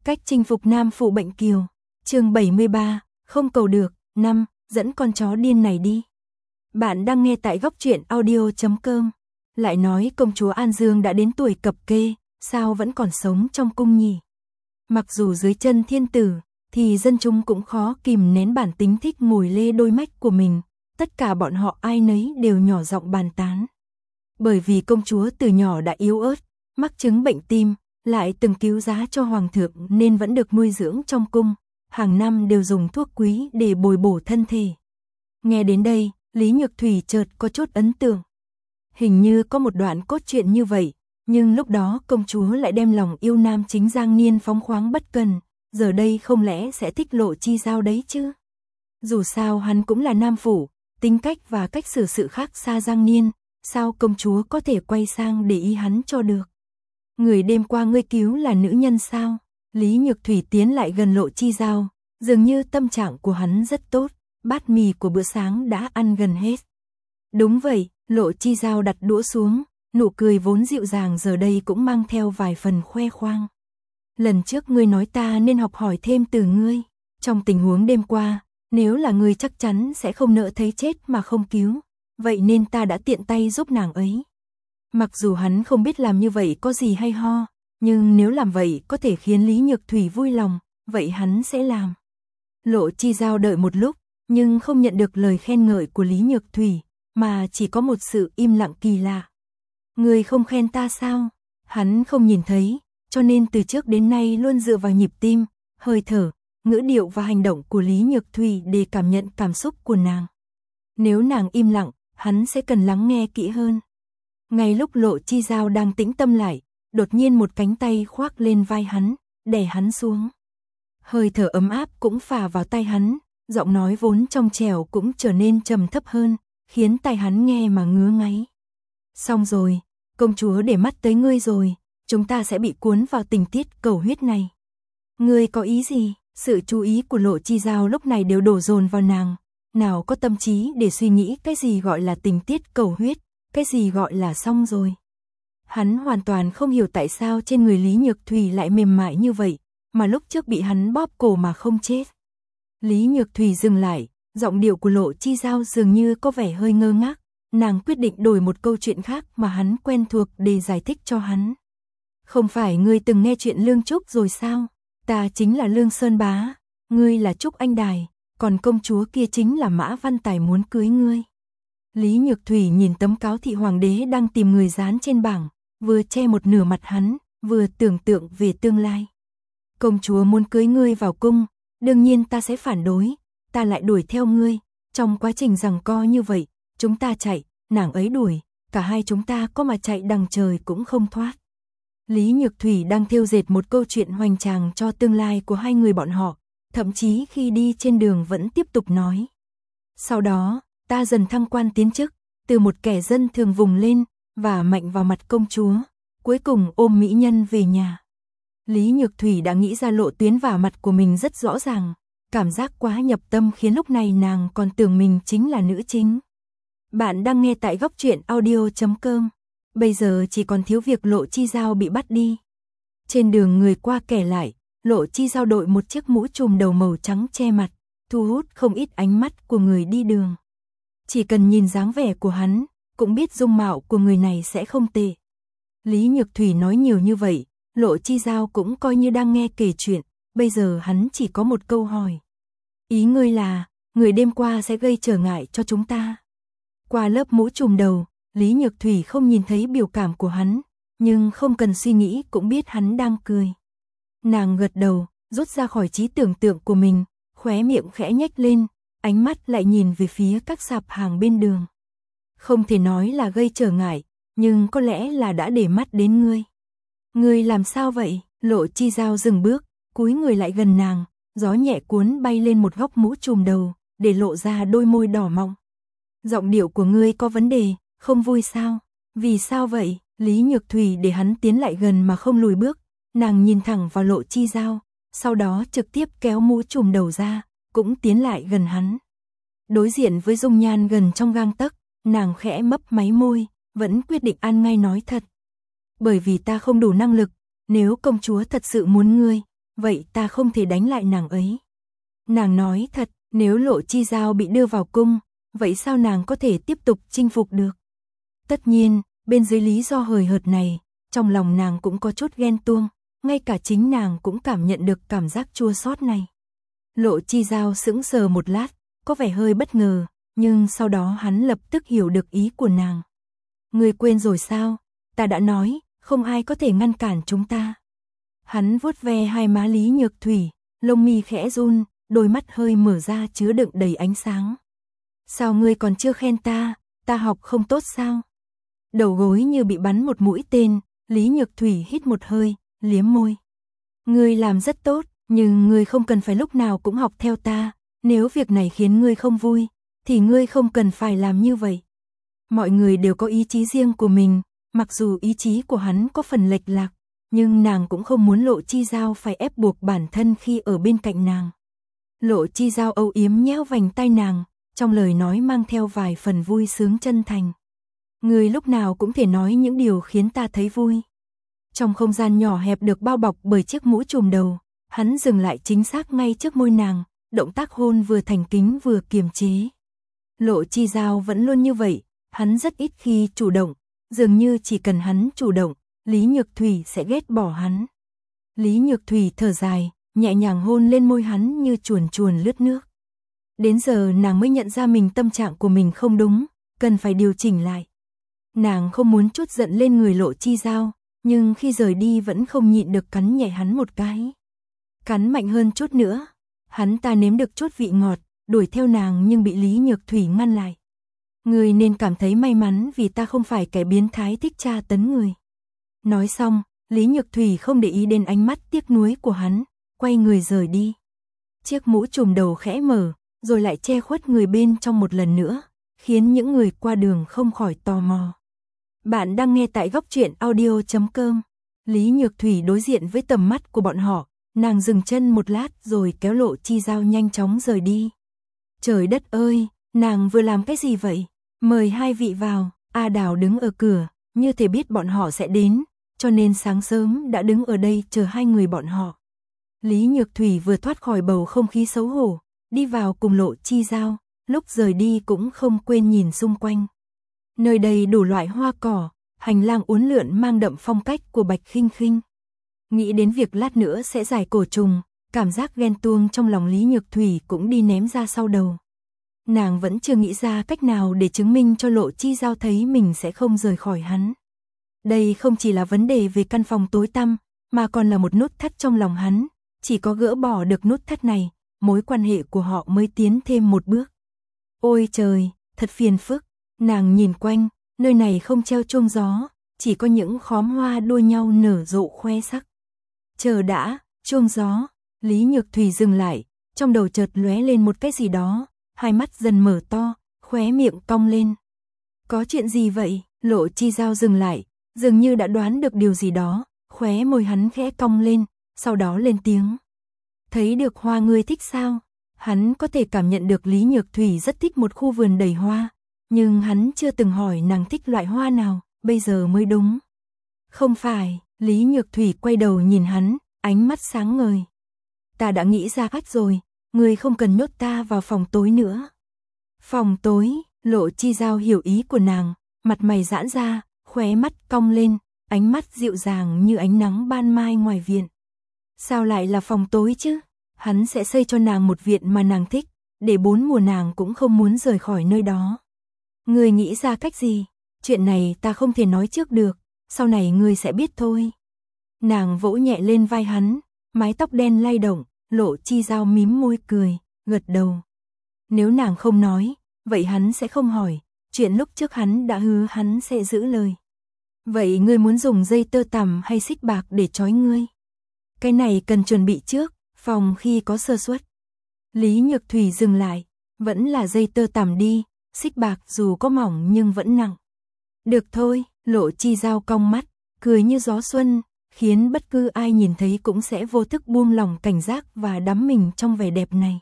Cách chinh phục nam phụ bệnh kiều. Chương 73, không cầu được. 5. Dẫn con chó điên này đi. Bạn đang nghe tại góc truyện audio.com. Lại nói công chúa An Dương đã đến tuổi cập kê, sao vẫn còn sống trong cung nhỉ? Mặc dù dưới chân thiên tử, thì dân chúng cũng khó kìm nén bản tính thích ngồi lê đôi mách của mình. Tất cả bọn họ ai nấy đều nhỏ giọng bàn tán. Bởi vì công chúa từ nhỏ đã yếu ớt, mắc chứng bệnh tim, lại từng cứu giá cho hoàng thượng nên vẫn được nuôi dưỡng trong cung, hàng năm đều dùng thuốc quý để bồi bổ thân thể. Nghe đến đây, Lý Nhược Thủy chợt có chút ấn tượng. Hình như có một đoạn cốt truyện như vậy, nhưng lúc đó công chúa lại đem lòng yêu nam chính Giang Niên phóng khoáng bất cần, giờ đây không lẽ sẽ thích Lộ Chi Giao đấy chứ? Dù sao hắn cũng là nam phủ, tính cách và cách xử sự khác xa Giang Niên, sao công chúa có thể quay sang để ý hắn cho được? Người đêm qua ngươi cứu là nữ nhân sao? Lý Nhược Thủy tiến lại gần Lộ Chi Giao, dường như tâm trạng của hắn rất tốt, bát mì của bữa sáng đã ăn gần hết. Đúng vậy, Lộ Chi Giao đặt đũa xuống, nụ cười vốn dịu dàng giờ đây cũng mang theo vài phần khoe khoang. Lần trước ngươi nói ta nên học hỏi thêm từ ngươi, trong tình huống đêm qua, nếu là ngươi chắc chắn sẽ không nỡ thấy chết mà không cứu, vậy nên ta đã tiện tay giúp nàng ấy. Mặc dù hắn không biết làm như vậy có gì hay ho, nhưng nếu làm vậy có thể khiến Lý Nhược Thủy vui lòng, vậy hắn sẽ làm. Lộ Chi Giao đợi một lúc, nhưng không nhận được lời khen ngợi của Lý Nhược Thủy, mà chỉ có một sự im lặng kỳ lạ. Người không khen ta sao? Hắn không nhìn thấy, cho nên từ trước đến nay luôn dựa vào nhịp tim, hơi thở, ngữ điệu và hành động của Lý Nhược Thủy để cảm nhận cảm xúc của nàng. Nếu nàng im lặng, hắn sẽ cần lắng nghe kỹ hơn. Ngay lúc Lộ Chi Giao đang tĩnh tâm lại, đột nhiên một cánh tay khoác lên vai hắn, đè hắn xuống. Hơi thở ấm áp cũng phả vào tai hắn, giọng nói vốn trong trẻo cũng trở nên trầm thấp hơn, khiến tai hắn nghe mà ngứa ngáy. Xong rồi, công chúa để mắt tới ngươi rồi, chúng ta sẽ bị cuốn vào tình tiết cầu huyết này. Ngươi có ý gì? Sự chú ý của Lộ Chi Giao lúc này đều đổ dồn vào nàng, nào có tâm trí để suy nghĩ cái gì gọi là tình tiết cầu huyết, cái gì gọi là xong rồi. Hắn hoàn toàn không hiểu tại sao trên người Lý Nhược Thủy lại mềm mại như vậy, mà lúc trước bị hắn bóp cổ mà không chết. Lý Nhược Thủy dừng lại, giọng điệu của Lộ Chi Giao dường như có vẻ hơi ngơ ngác, nàng quyết định đổi một câu chuyện khác mà hắn quen thuộc để giải thích cho hắn. Không phải ngươi từng nghe chuyện Lương Trúc rồi sao? Ta chính là Lương Sơn Bá, ngươi là Trúc Anh Đài, còn công chúa kia chính là Mã Văn Tài muốn cưới ngươi. Lý Nhược Thủy nhìn tấm cáo thị hoàng đế đang tìm người dán trên bảng, vừa che một nửa mặt hắn, vừa tưởng tượng về tương lai. Công chúa muốn cưới ngươi vào cung, đương nhiên ta sẽ phản đối, ta lại đuổi theo ngươi, trong quá trình giằng co như vậy, chúng ta chạy, nàng ấy đuổi, cả hai chúng ta có mà chạy đằng trời cũng không thoát. Lý Nhược Thủy đang thêu dệt một câu chuyện hoành tráng cho tương lai của hai người bọn họ, thậm chí khi đi trên đường vẫn tiếp tục nói. Sau đó, ta dần thăng quan tiến chức, từ một kẻ dân thường vùng lên, và mạnh vào mặt công chúa, cuối cùng ôm mỹ nhân về nhà. Lý Nhược Thủy đã nghĩ ra lộ tuyến vả mặt của mình rất rõ ràng, cảm giác quá nhập tâm khiến lúc này nàng còn tưởng mình chính là nữ chính. Bạn đang nghe tại góc truyện audio.com. Bây giờ chỉ còn thiếu việc Lộ Chi Giao bị bắt đi. Trên đường người qua kẻ lại, Lộ Chi Giao đội một chiếc mũ trùm đầu màu trắng che mặt, thu hút không ít ánh mắt của người đi đường. Chỉ cần nhìn dáng vẻ của hắn, cũng biết dung mạo của người này sẽ không tệ. Lý Nhược Thủy nói nhiều như vậy, Lộ Chi Giao cũng coi như đang nghe kể chuyện, bây giờ hắn chỉ có một câu hỏi. Ý ngươi là, người đêm qua sẽ gây trở ngại cho chúng ta. Qua lớp mũ trùm đầu, Lý Nhược Thủy không nhìn thấy biểu cảm của hắn, nhưng không cần suy nghĩ cũng biết hắn đang cười. Nàng gật đầu, rút ra khỏi trí tưởng tượng của mình, khóe miệng khẽ nhếch lên, ánh mắt lại nhìn về phía các sạp hàng bên đường. Không thể nói là gây trở ngại, nhưng có lẽ là đã để mắt đến ngươi. Ngươi làm sao vậy? Lộ Chi Giao dừng bước, cúi người lại gần nàng, gió nhẹ cuốn bay lên một góc mũ trùm đầu, để lộ ra đôi môi đỏ mọng. Giọng điệu của ngươi có vấn đề, không vui sao? Vì sao vậy? Lý Nhược Thủy để hắn tiến lại gần mà không lùi bước, nàng nhìn thẳng vào Lộ Chi Giao, sau đó trực tiếp kéo mũ trùm đầu ra, cũng tiến lại gần hắn. Đối diện với dung nhan gần trong gang tấc, nàng khẽ mấp máy môi, vẫn quyết định ăn ngay nói thật. Bởi vì ta không đủ năng lực, nếu công chúa thật sự muốn ngươi, vậy ta không thể đánh lại nàng ấy. Nàng nói thật, nếu Lộ Chi Giao bị đưa vào cung, vậy sao nàng có thể tiếp tục chinh phục được? Tất nhiên, bên dưới lý do hời hợt này, trong lòng nàng cũng có chút ghen tuông, ngay cả chính nàng cũng cảm nhận được cảm giác chua xót này. Lộ Chi Giao sững sờ một lát, có vẻ hơi bất ngờ, nhưng sau đó hắn lập tức hiểu được ý của nàng. Ngươi quên rồi sao? Ta đã nói, không ai có thể ngăn cản chúng ta. Hắn vuốt ve hai má Lý Nhược Thủy, lông mi khẽ run, đôi mắt hơi mở ra chứa đựng đầy ánh sáng. Sao ngươi còn chưa khen ta học không tốt sao? Đầu gối như bị bắn một mũi tên, Lý Nhược Thủy hít một hơi, liếm môi. Ngươi làm rất tốt, nhưng ngươi không cần phải lúc nào cũng học theo ta, nếu việc này khiến ngươi không vui, thì ngươi không cần phải làm như vậy. Mọi người đều có ý chí riêng của mình, mặc dù ý chí của hắn có phần lệch lạc, nhưng nàng cũng không muốn Lộ Chi Giao phải ép buộc bản thân khi ở bên cạnh nàng. Lộ Chi Giao âu yếm nhéo vành tay nàng, trong lời nói mang theo vài phần vui sướng chân thành. Ngươi lúc nào cũng thể nói những điều khiến ta thấy vui. Trong không gian nhỏ hẹp được bao bọc bởi chiếc mũ trùm đầu, hắn dừng lại chính xác ngay trước môi nàng, động tác hôn vừa thành kính vừa kiềm chế. Lộ Chi Giao vẫn luôn như vậy, hắn rất ít khi chủ động, dường như chỉ cần hắn chủ động, Lý Nhược Thủy sẽ ghét bỏ hắn. Lý Nhược Thủy thở dài, nhẹ nhàng hôn lên môi hắn như chuồn chuồn lướt nước. Đến giờ nàng mới nhận ra mình tâm trạng của mình không đúng, cần phải điều chỉnh lại. Nàng không muốn trút giận lên người Lộ Chi Giao, nhưng khi rời đi vẫn không nhịn được cắn nhẹ hắn một cái. Cắn mạnh hơn chút nữa, hắn ta nếm được chút vị ngọt, đuổi theo nàng nhưng bị Lý Nhược Thủy ngăn lại. Ngươi nên cảm thấy may mắn vì ta không phải kẻ biến thái thích tra tấn người. Nói xong, Lý Nhược Thủy không để ý đến ánh mắt tiếc nuối của hắn, quay người rời đi. Chiếc mũ trùm đầu khẽ mở, rồi lại che khuất người bên trong một lần nữa, khiến những người qua đường không khỏi tò mò. Bạn đang nghe tại góc truyện audio.com. Lý Nhược Thủy đối diện với tầm mắt của bọn họ, nàng dừng chân một lát rồi kéo Lộ Chi Giao nhanh chóng rời đi. Trời đất ơi, nàng vừa làm cái gì vậy? Mời hai vị vào. A Đào đứng ở cửa, như thể biết bọn họ sẽ đến, cho nên sáng sớm đã đứng ở đây chờ hai người bọn họ. Lý Nhược Thủy vừa thoát khỏi bầu không khí xấu hổ, đi vào cùng Lộ Chi Giao, lúc rời đi cũng không quên nhìn xung quanh. Nơi đây đủ loại hoa cỏ, hành lang uốn lượn mang đậm phong cách của Bạch Khinh Khinh. Nghĩ đến việc lát nữa sẽ giải cổ trùng, cảm giác ghen tuông trong lòng Lý Nhược Thủy cũng đi ném ra sau đầu. Nàng vẫn chưa nghĩ ra cách nào để chứng minh cho Lộ Chi Giao thấy mình sẽ không rời khỏi hắn. Đây không chỉ là vấn đề về căn phòng tối tăm, mà còn là một nút thắt trong lòng hắn, chỉ có gỡ bỏ được nút thắt này, mối quan hệ của họ mới tiến thêm một bước. Ôi trời, thật phiền phức, nàng nhìn quanh, nơi này không treo chuông gió, chỉ có những khóm hoa đua nhau nở rộ khoe sắc. Chờ đã, chuông gió, Lý Nhược Thủy dừng lại, trong đầu chợt lóe lên một cái gì đó, hai mắt dần mở to, khóe miệng cong lên. Có chuyện gì vậy? Lộ Chi Giao dừng lại, dường như đã đoán được điều gì đó, khóe môi hắn khẽ cong lên, sau đó lên tiếng. Thấy được hoa ngươi thích sao? Hắn có thể cảm nhận được Lý Nhược Thủy rất thích một khu vườn đầy hoa, nhưng hắn chưa từng hỏi nàng thích loại hoa nào, bây giờ mới đúng. Không phải, Lý Nhược Thủy quay đầu nhìn hắn, ánh mắt sáng ngời. Ta đã nghĩ ra cách rồi, ngươi không cần nhốt ta vào phòng tối nữa. Phòng tối, Lộ Chi Giao hiểu ý của nàng, mặt mày giãn ra, khóe mắt cong lên, ánh mắt dịu dàng như ánh nắng ban mai ngoài viện. Sao lại là phòng tối chứ? Hắn sẽ xây cho nàng một viện mà nàng thích, để 4 mùa nàng cũng không muốn rời khỏi nơi đó. Ngươi nghĩ ra cách gì? Chuyện này ta không thể nói trước được, sau này ngươi sẽ biết thôi. Nàng vỗ nhẹ lên vai hắn, mái tóc đen lay động, Lộ Chi Giao mím môi cười, gật đầu. Nếu nàng không nói, vậy hắn sẽ không hỏi, chuyện lúc trước hắn đã hứa hắn sẽ giữ lời. Vậy ngươi muốn dùng dây tơ tằm hay xích bạc để trói ngươi? Cái này cần chuẩn bị trước, phòng khi có sơ suất. Lý Nhược Thủy dừng lại, vẫn là dây tơ tằm đi, xích bạc dù có mỏng nhưng vẫn nặng. Được thôi, Lộ Chi Giao cong mắt, cười như gió xuân, khiến bất cứ ai nhìn thấy cũng sẽ vô thức buông lòng cảnh giác và đắm mình trong vẻ đẹp này.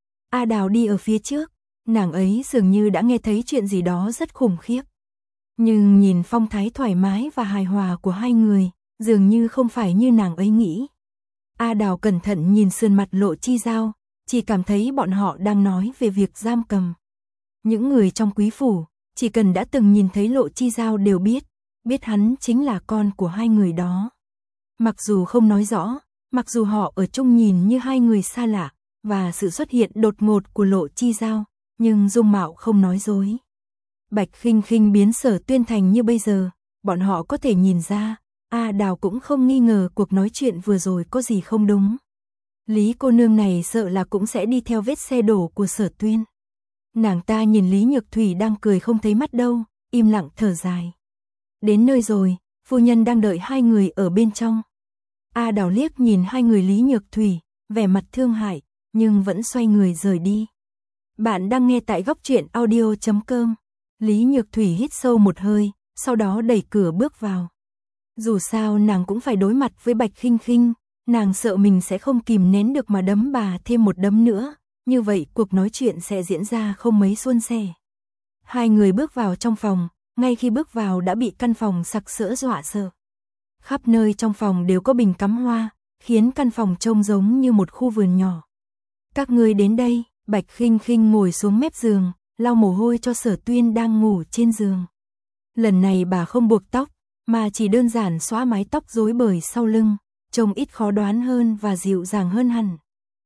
A Đào đi ở phía trước, nàng ấy dường như đã nghe thấy chuyện gì đó rất khủng khiếp. Nhưng nhìn phong thái thoải mái và hài hòa của hai người, dường như không phải như nàng ấy nghĩ. A Đào cẩn thận nhìn sườn mặt Lộ Chi Giao, chỉ cảm thấy bọn họ đang nói về việc giam cầm. Những người trong quý phủ, chỉ cần đã từng nhìn thấy Lộ Chi Giao đều biết hắn chính là con của hai người đó. Mặc dù không nói rõ, mặc dù họ ở chung nhìn như hai người xa lạ, và sự xuất hiện đột ngột của Lộ Chi Giao, nhưng dung mạo không nói dối. Bạch Khinh Khinh biến Sở Tuyên thành như bây giờ, bọn họ có thể nhìn ra, A Đào cũng không nghi ngờ cuộc nói chuyện vừa rồi có gì không đúng. Lý cô nương này sợ là cũng sẽ đi theo vết xe đổ của Sở Tuyên. Nàng ta nhìn Lý Nhược Thủy đang cười không thấy mắt đâu, im lặng thở dài. Đến nơi rồi, phu nhân đang đợi hai người ở bên trong. A Đào liếc nhìn hai người Lý Nhược Thủy, vẻ mặt thương hại, nhưng vẫn xoay người rời đi. Bạn đang nghe tại góc truyện audio.com. Lý Nhược Thủy hít sâu một hơi, sau đó đẩy cửa bước vào. Dù sao nàng cũng phải đối mặt với Bạch Khinh Khinh, nàng sợ mình sẽ không kìm nén được mà đấm bà thêm một đấm nữa, như vậy cuộc nói chuyện sẽ diễn ra không mấy suôn sẻ. Hai người bước vào trong phòng, ngay khi bước vào đã bị căn phòng sặc sỡ dọa sợ. Khắp nơi trong phòng đều có bình cắm hoa, khiến căn phòng trông giống như một khu vườn nhỏ. Các ngươi đến đây, Bạch Khinh Khinh ngồi xuống mép giường, lau mồ hôi cho Sở Tuyên đang ngủ trên giường. Lần này bà không buộc tóc, mà chỉ đơn giản xóa mái tóc rối bời sau lưng, trông ít khó đoán hơn và dịu dàng hơn hẳn.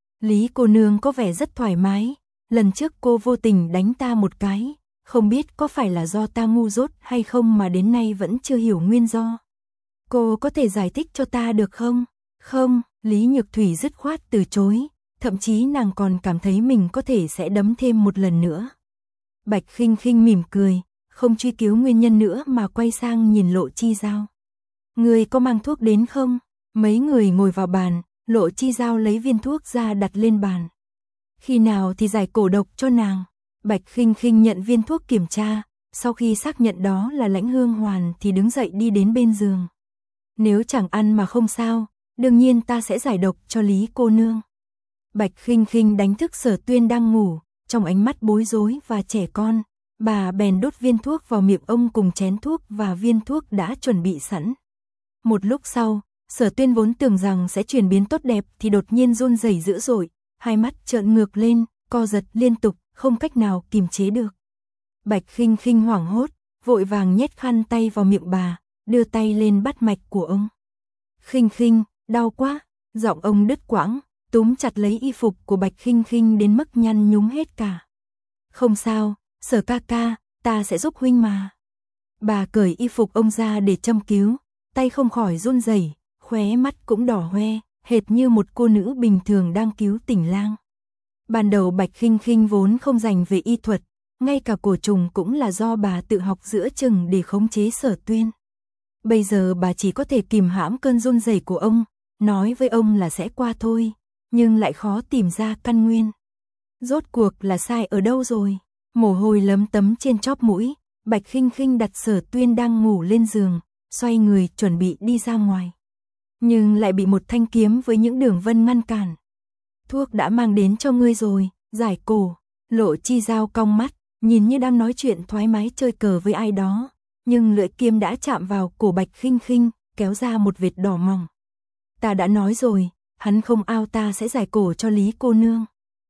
Lý cô nương có vẻ rất thoải mái, lần trước cô vô tình đánh ta một cái, không biết có phải là do ta ngu dốt hay không mà đến nay vẫn chưa hiểu nguyên do. Cô có thể giải thích cho ta được không? Không, Lý Nhược Thủy dứt khoát từ chối, thậm chí nàng còn cảm thấy mình có thể sẽ đấm thêm một lần nữa. Bạch Khinh Khinh mỉm cười, không truy cứu nguyên nhân nữa mà quay sang nhìn Lộ Chi Giao. Người có mang thuốc đến không? Mấy người ngồi vào bàn, Lộ Chi Giao lấy viên thuốc ra đặt lên bàn. Khi nào thì giải cổ độc cho nàng? Bạch Khinh Khinh nhận viên thuốc kiểm tra, sau khi xác nhận đó là Lãnh Hương Hoàn thì đứng dậy đi đến bên giường. Nếu chẳng ăn mà không sao, đương nhiên ta sẽ giải độc cho Lý cô nương. Bạch Khinh Khinh đánh thức Sở Tuyên đang ngủ, trong ánh mắt bối rối và trẻ con, bà bèn đốt viên thuốc vào miệng ông cùng chén thuốc và viên thuốc đã chuẩn bị sẵn. Một lúc sau, Sở Tuyên vốn tưởng rằng sẽ chuyển biến tốt đẹp thì đột nhiên run rẩy dữ dội, hai mắt trợn ngược lên, co giật liên tục, không cách nào kìm chế được. Bạch Khinh Khinh hoảng hốt, vội vàng nhét khăn tay vào miệng bà, đưa tay lên bắt mạch của ông. Khinh Khinh, đau quá, giọng ông đứt quãng, túm chặt lấy y phục của Bạch Khinh Khinh đến mức nhăn nhúm hết cả. Không sao, Sở ca ca, ta sẽ giúp huynh mà. Bà cởi y phục ông ra để châm cứu, tay không khỏi run rẩy, khóe mắt cũng đỏ hoe, hệt như một cô nữ bình thường đang cứu tình lang. Ban đầu Bạch Khinh Khinh vốn không dành về y thuật, ngay cả cổ trùng cũng là do bà tự học giữa chừng để khống chế Sở Tuyên. Bây giờ bà chỉ có thể kìm hãm cơn run rẩy của ông, nói với ông là sẽ qua thôi, nhưng lại khó tìm ra căn nguyên. Rốt cuộc là sai ở đâu rồi? Mồ hôi lấm tấm trên chóp mũi, Bạch Khinh Khinh đặt Sở Tuyên đang ngủ lên giường, xoay người chuẩn bị đi ra ngoài. Nhưng lại bị một thanh kiếm với những đường vân ngăn cản. Thuốc đã mang đến cho ngươi rồi, giải cổ. Lộ Chi Giao cong mắt, nhìn như đang nói chuyện thoải mái chơi cờ với ai đó, nhưng lưỡi kiếm đã chạm vào cổ Bạch Khinh Khinh, kéo ra một vệt đỏ mỏng. Ta đã nói rồi, hắn không ao ta sẽ giải cổ cho Lý cô nương.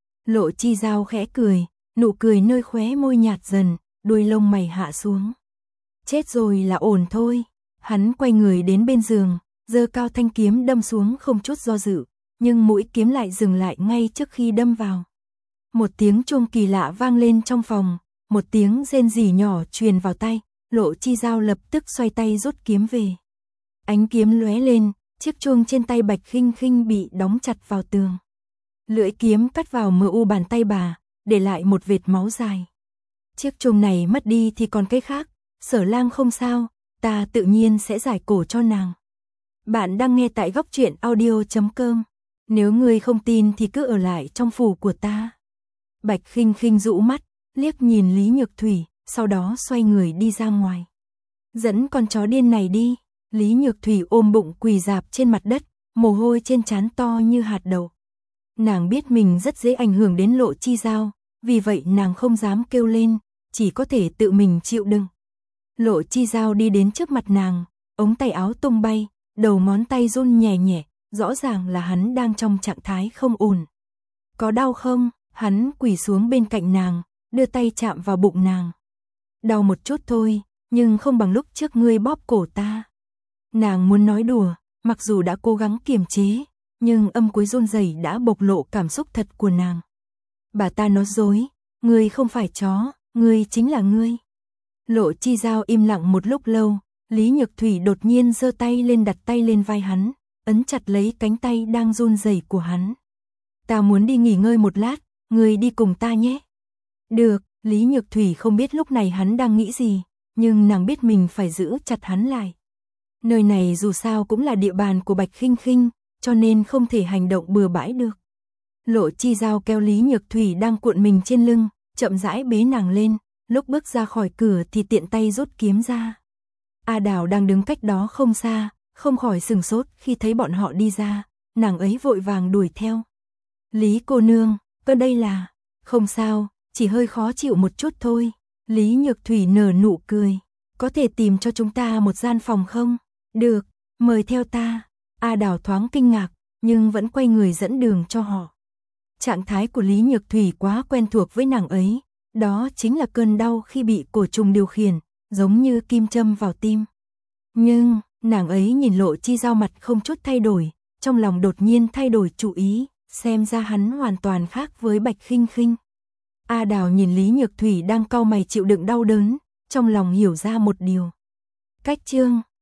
Lộ Chi Giao khẽ cười, nụ cười nơi khóe môi nhạt dần, đuôi lông mày hạ xuống. Chết rồi là ổn thôi. Hắn quay người đến bên giường, giơ cao thanh kiếm đâm xuống không chút do dự, nhưng mũi kiếm lại dừng lại ngay trước khi đâm vào. Một tiếng chuông kỳ lạ vang lên trong phòng, một tiếng rên rỉ nhỏ truyền vào tai, Lộ Chi Giao lập tức xoay tay rút kiếm về. Ánh kiếm lóe lên, chiếc chuông trên tay Bạch Khinh Khinh bị đóng chặt vào tường. Lưỡi kiếm cắt vào mờ u bàn tay bà, để lại một vệt máu dài. Chiếc chuông này mất đi thì còn cái khác, Sở lang không sao, ta tự nhiên sẽ giải cổ cho nàng. Bạn đang nghe tại góc truyện audio.com. Nếu ngươi không tin thì cứ ở lại trong phủ của ta. Bạch Khinh Khinh dụ mắt, liếc nhìn Lý Nhược Thủy, sau đó xoay người đi ra ngoài. Dẫn con chó điên này đi. Lý Nhược Thủy ôm bụng quỳ rạp trên mặt đất, mồ hôi trên trán to như hạt đậu. Nàng biết mình rất dễ ảnh hưởng đến Lộ Chi Giao, vì vậy nàng không dám kêu lên, chỉ có thể tự mình chịu đựng. Lộ Chi Giao đi đến trước mặt nàng, ống tay áo tung bay, đầu ngón tay run nhẹ nhẹ, rõ ràng là hắn đang trong trạng thái không ổn. Có đau không? Hắn quỳ xuống bên cạnh nàng, đưa tay chạm vào bụng nàng. Đau một chút thôi, nhưng không bằng lúc trước ngươi bóp cổ ta. Nàng muốn nói đùa, mặc dù đã cố gắng kiềm chế, nhưng âm cuối run rẩy đã bộc lộ cảm xúc thật của nàng. Bà ta nói dối, ngươi không phải chó, ngươi chính là ngươi. Lộ Chi Giao im lặng một lúc lâu, Lý Nhược Thủy đột nhiên giơ tay lên đặt tay lên vai hắn, ấn chặt lấy cánh tay đang run rẩy của hắn. Ta muốn đi nghỉ ngơi một lát, ngươi đi cùng ta nhé. Được, Lý Nhược Thủy không biết lúc này hắn đang nghĩ gì, nhưng nàng biết mình phải giữ chặt hắn lại. Nơi này dù sao cũng là địa bàn của Bạch Khinh Khinh, cho nên không thể hành động bừa bãi được. Lộ Chi Giao kéo Lý Nhược Thủy đang cuộn mình trên lưng, chậm rãi bế nàng lên, lúc bước ra khỏi cửa thì tiện tay rút kiếm ra. A Đào đang đứng cách đó không xa, không khỏi sừng sốt khi thấy bọn họ đi ra, nàng ấy vội vàng đuổi theo. Lý cô nương, đây là... Không sao, chỉ hơi khó chịu một chút thôi. Lý Nhược Thủy nở nụ cười. Có thể tìm cho chúng ta một gian phòng không? Được, mời theo ta. A Đào thoáng kinh ngạc, nhưng vẫn quay người dẫn đường cho họ. Trạng thái của Lý Nhược Thủy quá quen thuộc với nàng ấy, đó chính là cơn đau khi bị cổ trùng điều khiển, giống như kim châm vào tim. Nhưng, nàng ấy nhìn Lộ Chi Giao mặt không chút thay đổi, trong lòng đột nhiên thay đổi chủ ý, xem ra hắn hoàn toàn khác với Bạch Khinh Khinh. A Đào nhìn Lý Nhược Thủy đang cau mày chịu đựng đau đớn, trong lòng hiểu ra một điều. Cách chương